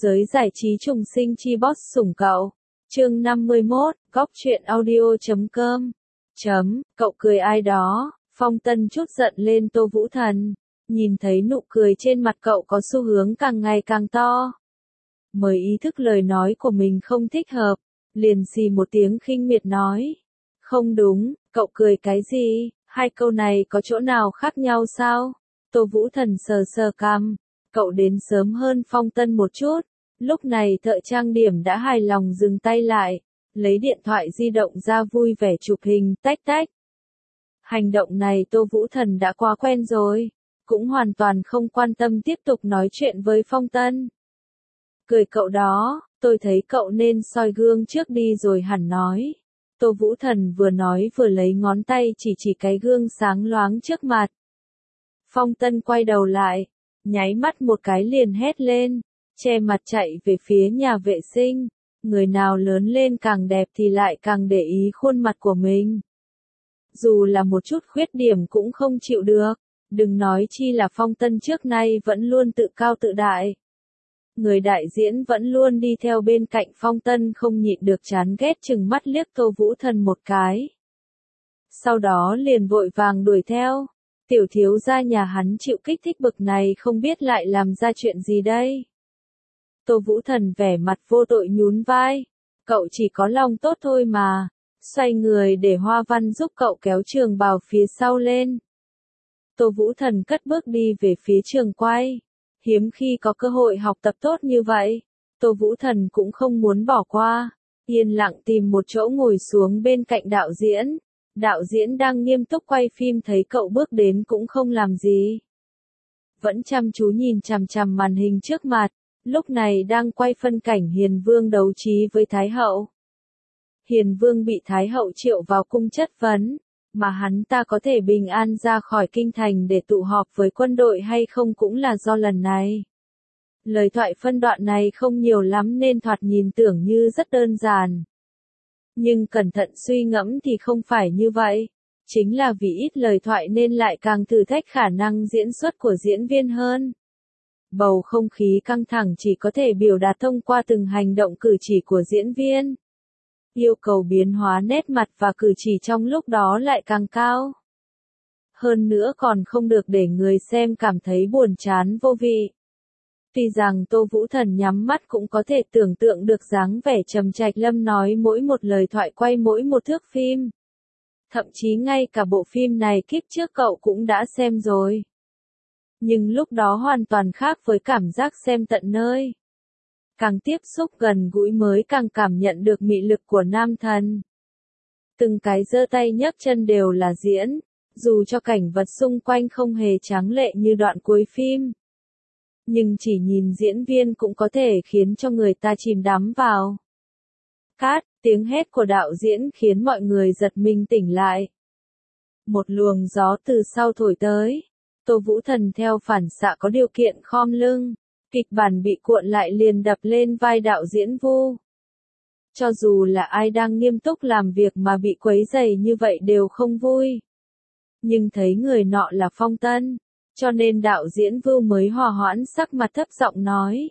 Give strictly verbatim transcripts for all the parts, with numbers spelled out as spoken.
Giới giải trí trùng sinh chi boss sủng cậu. Chương năm mươi mốt, góc truyện audio chấm com. Chấm, cậu cười ai đó, Phong Tân chút giận lên Tô Vũ Thần. Nhìn thấy nụ cười trên mặt cậu có xu hướng càng ngày càng to. Mới ý thức lời nói của mình không thích hợp, liền xì một tiếng khinh miệt nói. Không đúng, cậu cười cái gì, hai câu này có chỗ nào khác nhau sao? Tô Vũ Thần sờ sờ cằm. Cậu đến sớm hơn Phong Tân một chút, lúc này thợ trang điểm đã hài lòng dừng tay lại, lấy điện thoại di động ra vui vẻ chụp hình tách tách. Hành động này Tô Vũ Thần đã quá quen rồi, cũng hoàn toàn không quan tâm tiếp tục nói chuyện với Phong Tân. Cười cậu đó, tôi thấy cậu nên soi gương trước đi rồi hẳn nói. Tô Vũ Thần vừa nói vừa lấy ngón tay chỉ chỉ cái gương sáng loáng trước mặt. Phong Tân quay đầu lại, nháy mắt một cái liền hét lên, che mặt chạy về phía nhà vệ sinh. Người nào lớn lên càng đẹp thì lại càng để ý khuôn mặt của mình. Dù là một chút khuyết điểm cũng không chịu được, đừng nói chi là Phong Tân trước nay vẫn luôn tự cao tự đại. Người đại diễn vẫn luôn đi theo bên cạnh Phong Tân không nhịn được chán ghét chừng mắt liếc Tô Vũ Thần một cái. Sau đó liền vội vàng đuổi theo. Tiểu thiếu gia nhà hắn chịu kích thích bực này không biết lại làm ra chuyện gì đây. Tô Vũ Thần vẻ mặt vô tội nhún vai. Cậu chỉ có lòng tốt thôi mà. Xoay người để Hoa Văn giúp cậu kéo trường bào phía sau lên. Tô Vũ Thần cất bước đi về phía trường quay. Hiếm khi có cơ hội học tập tốt như vậy, Tô Vũ Thần cũng không muốn bỏ qua. Yên lặng tìm một chỗ ngồi xuống bên cạnh đạo diễn. Đạo diễn đang nghiêm túc quay phim thấy cậu bước đến cũng không làm gì. Vẫn chăm chú nhìn chằm chằm màn hình trước mặt, lúc này đang quay phân cảnh Hiền Vương đấu trí với Thái Hậu. Hiền Vương bị Thái Hậu triệu vào cung chất vấn, mà hắn ta có thể bình an ra khỏi kinh thành để tụ họp với quân đội hay không cũng là do lần này. Lời thoại phân đoạn này không nhiều lắm nên thoạt nhìn tưởng như rất đơn giản. Nhưng cẩn thận suy ngẫm thì không phải như vậy. Chính là vì ít lời thoại nên lại càng thử thách khả năng diễn xuất của diễn viên hơn. Bầu không khí căng thẳng chỉ có thể biểu đạt thông qua từng hành động cử chỉ của diễn viên. Yêu cầu biến hóa nét mặt và cử chỉ trong lúc đó lại càng cao. Hơn nữa còn không được để người xem cảm thấy buồn chán vô vị. Tuy rằng Tô Vũ Thần nhắm mắt cũng có thể tưởng tượng được dáng vẻ trầm trạch Lâm nói mỗi một lời thoại quay mỗi một thước phim. Thậm chí ngay cả bộ phim này kiếp trước cậu cũng đã xem rồi. Nhưng lúc đó hoàn toàn khác với cảm giác xem tận nơi. Càng tiếp xúc gần gũi mới càng cảm nhận được mị lực của nam thần. Từng cái giơ tay nhấc chân đều là diễn, dù cho cảnh vật xung quanh không hề tráng lệ như đoạn cuối phim. Nhưng chỉ nhìn diễn viên cũng có thể khiến cho người ta chìm đắm vào. Cát, tiếng hét của đạo diễn khiến mọi người giật mình tỉnh lại. Một luồng gió từ sau thổi tới. Tô Vũ Thần theo phản xạ có điều kiện khom lưng. Kịch bản bị cuộn lại liền đập lên vai đạo diễn Vu. Cho dù là ai đang nghiêm túc làm việc mà bị quấy rầy như vậy đều không vui. Nhưng thấy người nọ là Phong Tân, cho nên đạo diễn Vu mới hòa hoãn sắc mặt thấp giọng nói.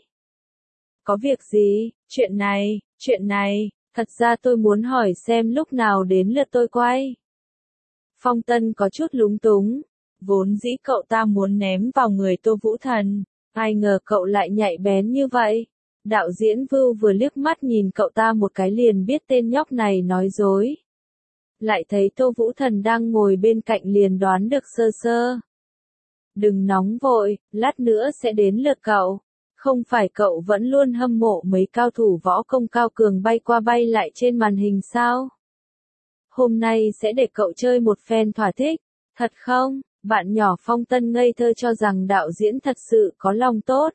Có việc gì, chuyện này, chuyện này, thật ra tôi muốn hỏi xem lúc nào đến lượt tôi quay. Phong Tân có chút lúng túng, vốn dĩ cậu ta muốn ném vào người Tô Vũ Thần, ai ngờ cậu lại nhạy bén như vậy. Đạo diễn Vu vừa liếc mắt nhìn cậu ta một cái liền biết tên nhóc này nói dối. Lại thấy Tô Vũ Thần đang ngồi bên cạnh liền đoán được sơ sơ. Đừng nóng vội, lát nữa sẽ đến lượt cậu. Không phải cậu vẫn luôn hâm mộ mấy cao thủ võ công cao cường bay qua bay lại trên màn hình sao? Hôm nay sẽ để cậu chơi một phen thỏa thích, thật không? Bạn nhỏ Phong Tân ngây thơ cho rằng đạo diễn thật sự có lòng tốt.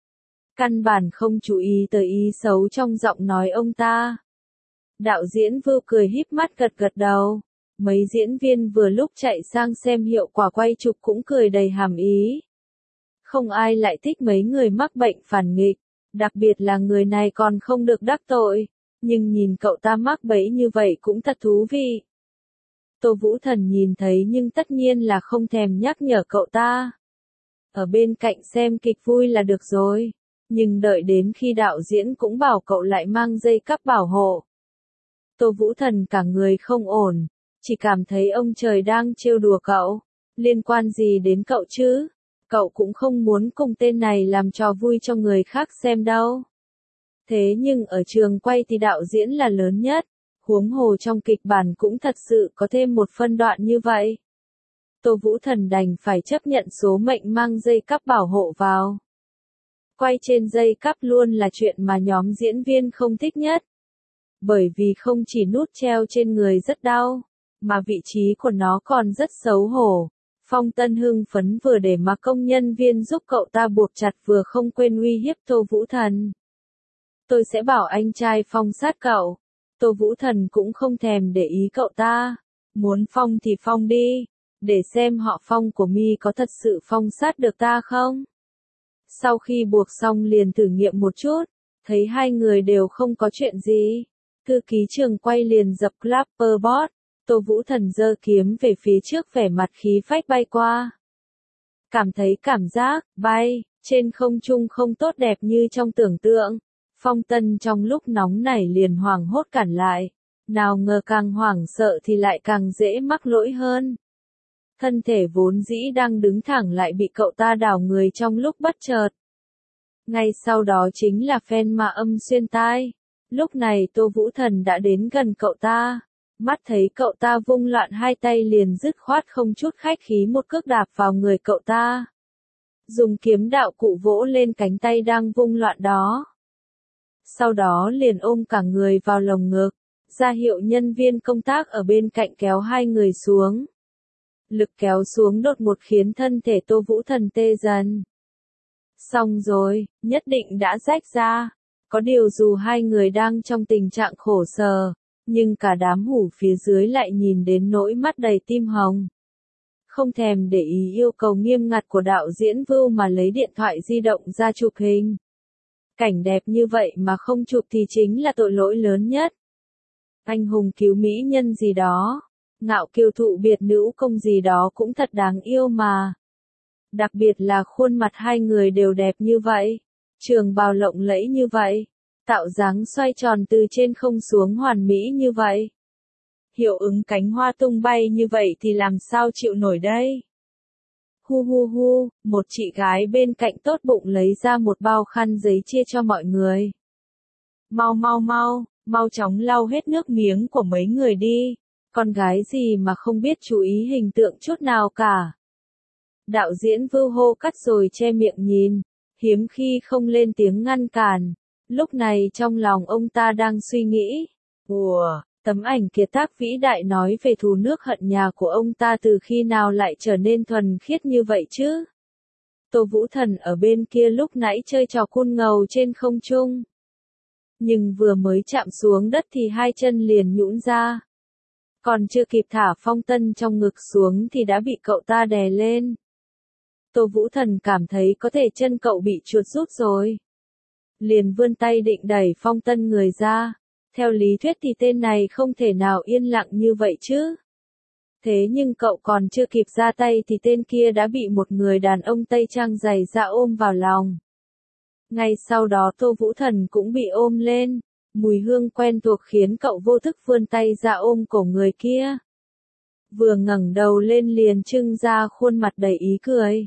Căn bản không chú ý tới ý xấu trong giọng nói ông ta. Đạo diễn Vu cười híp mắt gật gật đầu. Mấy diễn viên vừa lúc chạy sang xem hiệu quả quay chụp cũng cười đầy hàm ý. Không ai lại thích mấy người mắc bệnh phản nghịch, đặc biệt là người này còn không được đắc tội. Nhưng nhìn cậu ta mắc bẫy như vậy cũng thật thú vị. Tô Vũ Thần nhìn thấy nhưng tất nhiên là không thèm nhắc nhở cậu ta. Ở bên cạnh xem kịch vui là được rồi. Nhưng đợi đến khi đạo diễn cũng bảo cậu lại mang dây cáp bảo hộ. Tô Vũ Thần cả người không ổn, chỉ cảm thấy ông trời đang trêu đùa cậu. Liên quan gì đến cậu chứ? Cậu cũng không muốn cùng tên này làm trò vui cho người khác xem đâu. Thế nhưng ở trường quay thì đạo diễn là lớn nhất, huống hồ trong kịch bản cũng thật sự có thêm một phân đoạn như vậy. Tô Vũ Thần đành phải chấp nhận số mệnh mang dây cáp bảo hộ vào. Quay trên dây cáp luôn là chuyện mà nhóm diễn viên không thích nhất. Bởi vì không chỉ nút treo trên người rất đau, mà vị trí của nó còn rất xấu hổ. Phong Tân hưng phấn vừa để mà công nhân viên giúp cậu ta buộc chặt vừa không quên uy hiếp Tô Vũ Thần. Tôi sẽ bảo anh trai Phong sát cậu. Tô Vũ Thần cũng không thèm để ý cậu ta. Muốn Phong thì Phong đi, để xem họ Phong của mi có thật sự phong sát được ta không. Sau khi buộc xong liền thử nghiệm một chút, thấy hai người đều không có chuyện gì. Thư ký trường quay liền dập clapperboard, Tô Vũ Thần giơ kiếm về phía trước vẻ mặt khí phách bay qua. Cảm thấy cảm giác, bay, trên không trung không tốt đẹp như trong tưởng tượng. Phong Tân trong lúc nóng nảy liền hoảng hốt cản lại. Nào ngờ càng hoảng sợ thì lại càng dễ mắc lỗi hơn. Thân thể vốn dĩ đang đứng thẳng lại bị cậu ta đảo người trong lúc bất chợt. Ngay sau đó chính là phen ma âm xuyên tai. Lúc này Tô Vũ Thần đã đến gần cậu ta. Mắt thấy cậu ta vung loạn hai tay liền dứt khoát không chút khách khí một cước đạp vào người cậu ta. Dùng kiếm đạo cụ vỗ lên cánh tay đang vung loạn đó. Sau đó liền ôm cả người vào lồng ngực, ra hiệu nhân viên công tác ở bên cạnh kéo hai người xuống. Lực kéo xuống đột ngột khiến thân thể Tô Vũ Thần tê dần. Xong rồi, nhất định đã rách ra. Có điều dù hai người đang trong tình trạng khổ sở, nhưng cả đám hủ phía dưới lại nhìn đến nỗi mắt đầy tim hồng. Không thèm để ý yêu cầu nghiêm ngặt của đạo diễn Vưu mà lấy điện thoại di động ra chụp hình. Cảnh đẹp như vậy mà không chụp thì chính là tội lỗi lớn nhất. Anh hùng cứu mỹ nhân gì đó, ngạo kiều thụ biệt nữ công gì đó cũng thật đáng yêu mà. Đặc biệt là khuôn mặt hai người đều đẹp như vậy, trường bào lộng lẫy như vậy, tạo dáng xoay tròn từ trên không xuống hoàn mỹ như vậy. Hiệu ứng cánh hoa tung bay như vậy thì làm sao chịu nổi đây? Hu hu hu, một chị gái bên cạnh tốt bụng lấy ra một bao khăn giấy chia cho mọi người. Mau mau mau, mau chóng lau hết nước miếng của mấy người đi, con gái gì mà không biết chú ý hình tượng chút nào cả. Đạo diễn Vưu hô cắt rồi che miệng nhìn, hiếm khi không lên tiếng ngăn cản. Lúc này trong lòng ông ta đang suy nghĩ, ủa, tấm ảnh kiệt tác vĩ đại nói về thù nước hận nhà của ông ta từ khi nào lại trở nên thuần khiết như vậy chứ? Tô Vũ Thần ở bên kia lúc nãy chơi trò côn ngầu trên không trung. Nhưng vừa mới chạm xuống đất thì hai chân liền nhũn ra. Còn chưa kịp thả Phong Tân trong ngực xuống thì đã bị cậu ta đè lên. Tô Vũ Thần cảm thấy có thể chân cậu bị chuột rút rồi. Liền vươn tay định đẩy Phong Tân người ra. Theo lý thuyết thì tên này không thể nào yên lặng như vậy chứ. Thế nhưng cậu còn chưa kịp ra tay thì tên kia đã bị một người đàn ông Tây Trang dày da ôm vào lòng. Ngay sau đó Tô Vũ Thần cũng bị ôm lên. Mùi hương quen thuộc khiến cậu vô thức vươn tay ra ôm cổ người kia. Vừa ngẩng đầu lên liền trưng ra khuôn mặt đầy ý cười.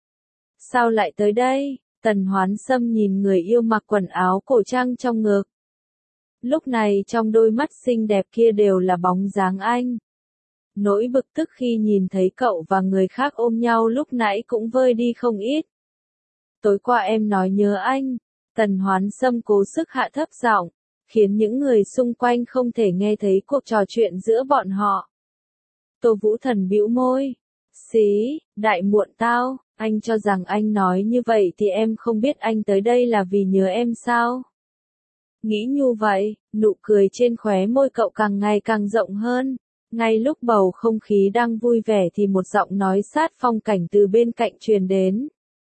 Sao lại tới đây? Tần Hoán Sâm nhìn người yêu mặc quần áo cổ trang trong ngực. Lúc này trong đôi mắt xinh đẹp kia đều là bóng dáng anh. Nỗi bực tức khi nhìn thấy cậu và người khác ôm nhau lúc nãy cũng vơi đi không ít. Tối qua em nói nhớ anh. Tần Hoán Sâm cố sức hạ thấp giọng, khiến những người xung quanh không thể nghe thấy cuộc trò chuyện giữa bọn họ. Tô Vũ Thần bĩu môi. Xí, đại muộn tao, anh cho rằng anh nói như vậy thì em không biết anh tới đây là vì nhớ em sao? Nghĩ như vậy, nụ cười trên khóe môi cậu càng ngày càng rộng hơn. Ngay lúc bầu không khí đang vui vẻ thì một giọng nói sát phong cảnh từ bên cạnh truyền đến.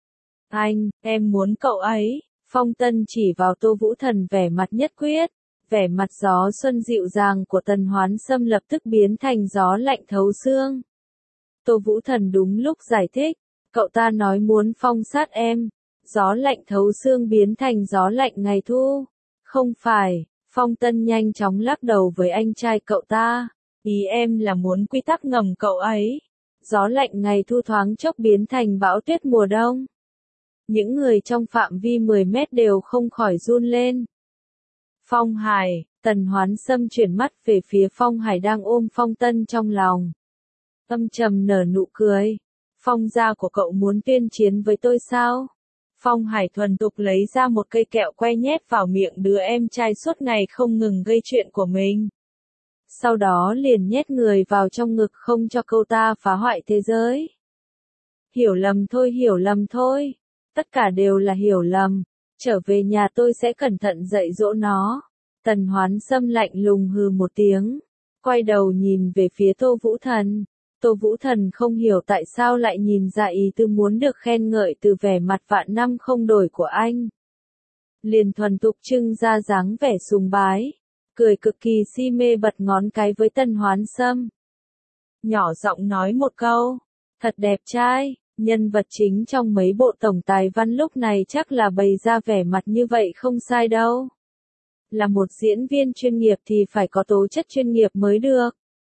Anh, em muốn cậu ấy. Phong Tân chỉ vào Tô Vũ Thần vẻ mặt nhất quyết. Vẻ mặt gió xuân dịu dàng của Tần Hoán Sâm lập tức biến thành gió lạnh thấu xương. Tô Vũ Thần đúng lúc giải thích. Cậu ta nói muốn phong sát em. Gió lạnh thấu xương biến thành gió lạnh ngày thu. Không phải, Phong Tân nhanh chóng lắc đầu với anh trai cậu ta. Ý em là muốn quy tắc ngầm cậu ấy. Gió lạnh ngày thu thoáng chốc biến thành bão tuyết mùa đông. Những người trong phạm vi mười mét đều không khỏi run lên. Phong Hải, Tần Hoán Sâm chuyển mắt về phía Phong Hải đang ôm Phong Tân trong lòng. Âm trầm nở nụ cười. Phong gia của cậu muốn tuyên chiến với tôi sao? Phong Hải thuần tục lấy ra một cây kẹo que nhét vào miệng đứa em trai suốt ngày không ngừng gây chuyện của mình. Sau đó liền nhét người vào trong ngực không cho cậu ta phá hoại thế giới. Hiểu lầm thôi, hiểu lầm thôi. Tất cả đều là hiểu lầm. Trở về nhà tôi sẽ cẩn thận dạy dỗ nó. Tần Hoán Sâm lạnh lùng hừ một tiếng. Quay đầu nhìn về phía Tô Vũ Thần. Tô Vũ Thần không hiểu tại sao lại nhìn ra ý tư muốn được khen ngợi từ vẻ mặt vạn năm không đổi của anh. Liền thuần tục trưng ra dáng vẻ sùng bái. Cười cực kỳ si mê bật ngón cái với Tần Hoán Sâm. Nhỏ giọng nói một câu. Thật đẹp trai. Nhân vật chính trong mấy bộ tổng tài văn lúc này chắc là bày ra vẻ mặt như vậy không sai đâu. Là một diễn viên chuyên nghiệp thì phải có tố chất chuyên nghiệp mới được.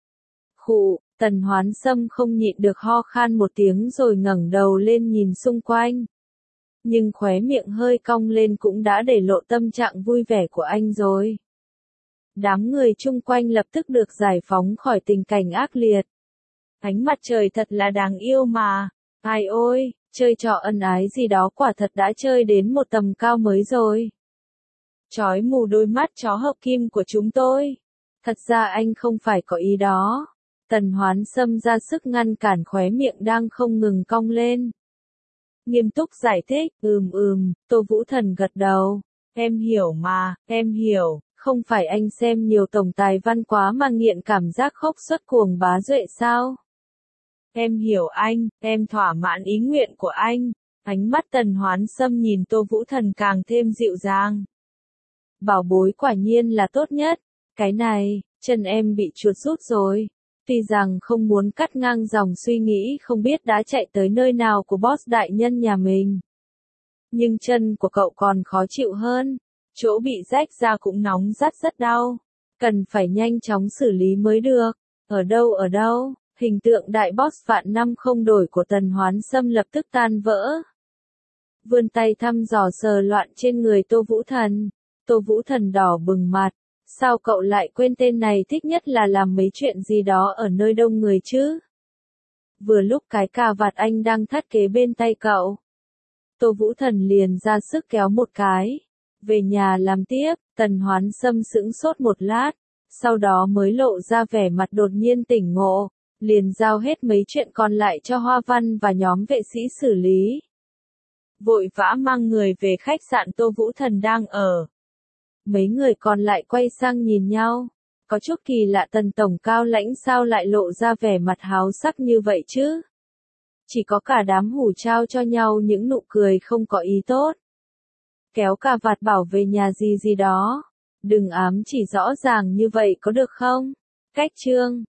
Khụ, Tần Hoán Sâm không nhịn được ho khan một tiếng rồi ngẩng đầu lên nhìn xung quanh. Nhưng khóe miệng hơi cong lên cũng đã để lộ tâm trạng vui vẻ của anh rồi. Đám người chung quanh lập tức được giải phóng khỏi tình cảnh ác liệt. Ánh mặt trời thật là đáng yêu mà. Ai ôi, chơi trò ân ái gì đó quả thật đã chơi đến một tầm cao mới rồi. Chói mù đôi mắt chó hợp kim của chúng tôi. Thật ra anh không phải có ý đó. Tần Hoán Sâm ra sức ngăn cản khóe miệng đang không ngừng cong lên. Nghiêm túc giải thích, ừm ừm, Tô Vũ Thần gật đầu. Em hiểu mà, em hiểu, không phải anh xem nhiều tổng tài văn quá mà nghiện cảm giác khốc xuất cuồng bá duệ sao? Em hiểu anh, em thỏa mãn ý nguyện của anh. Ánh mắt Tần Hoán Sâm nhìn Tô Vũ Thần càng thêm dịu dàng. Bảo bối quả nhiên là tốt nhất. Cái này, chân em bị chuột rút rồi. Tuy rằng không muốn cắt ngang dòng suy nghĩ không biết đã chạy tới nơi nào của boss đại nhân nhà mình. Nhưng chân của cậu còn khó chịu hơn. Chỗ bị rách ra cũng nóng rát rất đau. Cần phải nhanh chóng xử lý mới được. Ở đâu ở đâu? Hình tượng đại boss vạn năm không đổi của Tần Hoán Sâm lập tức tan vỡ. Vươn tay thăm dò sờ loạn trên người Tô Vũ Thần. Tô Vũ Thần đỏ bừng mặt. Sao cậu lại quên tên này thích nhất là làm mấy chuyện gì đó ở nơi đông người chứ? Vừa lúc cái cà vạt anh đang thắt kế bên tay cậu. Tô Vũ Thần liền ra sức kéo một cái. Về nhà làm tiếp, Tần Hoán Sâm sững sốt một lát. Sau đó mới lộ ra vẻ mặt đột nhiên tỉnh ngộ. Liền giao hết mấy chuyện còn lại cho Hoa Văn và nhóm vệ sĩ xử lý. Vội vã mang người về khách sạn Tô Vũ Thần đang ở. Mấy người còn lại quay sang nhìn nhau. Có chút kỳ lạ, Tần tổng cao lãnh sao lại lộ ra vẻ mặt háo sắc như vậy chứ? Chỉ có cả đám hủ trao cho nhau những nụ cười không có ý tốt. Kéo cà vạt bảo về nhà gì gì đó. Đừng ám chỉ rõ ràng như vậy có được không? Cách chương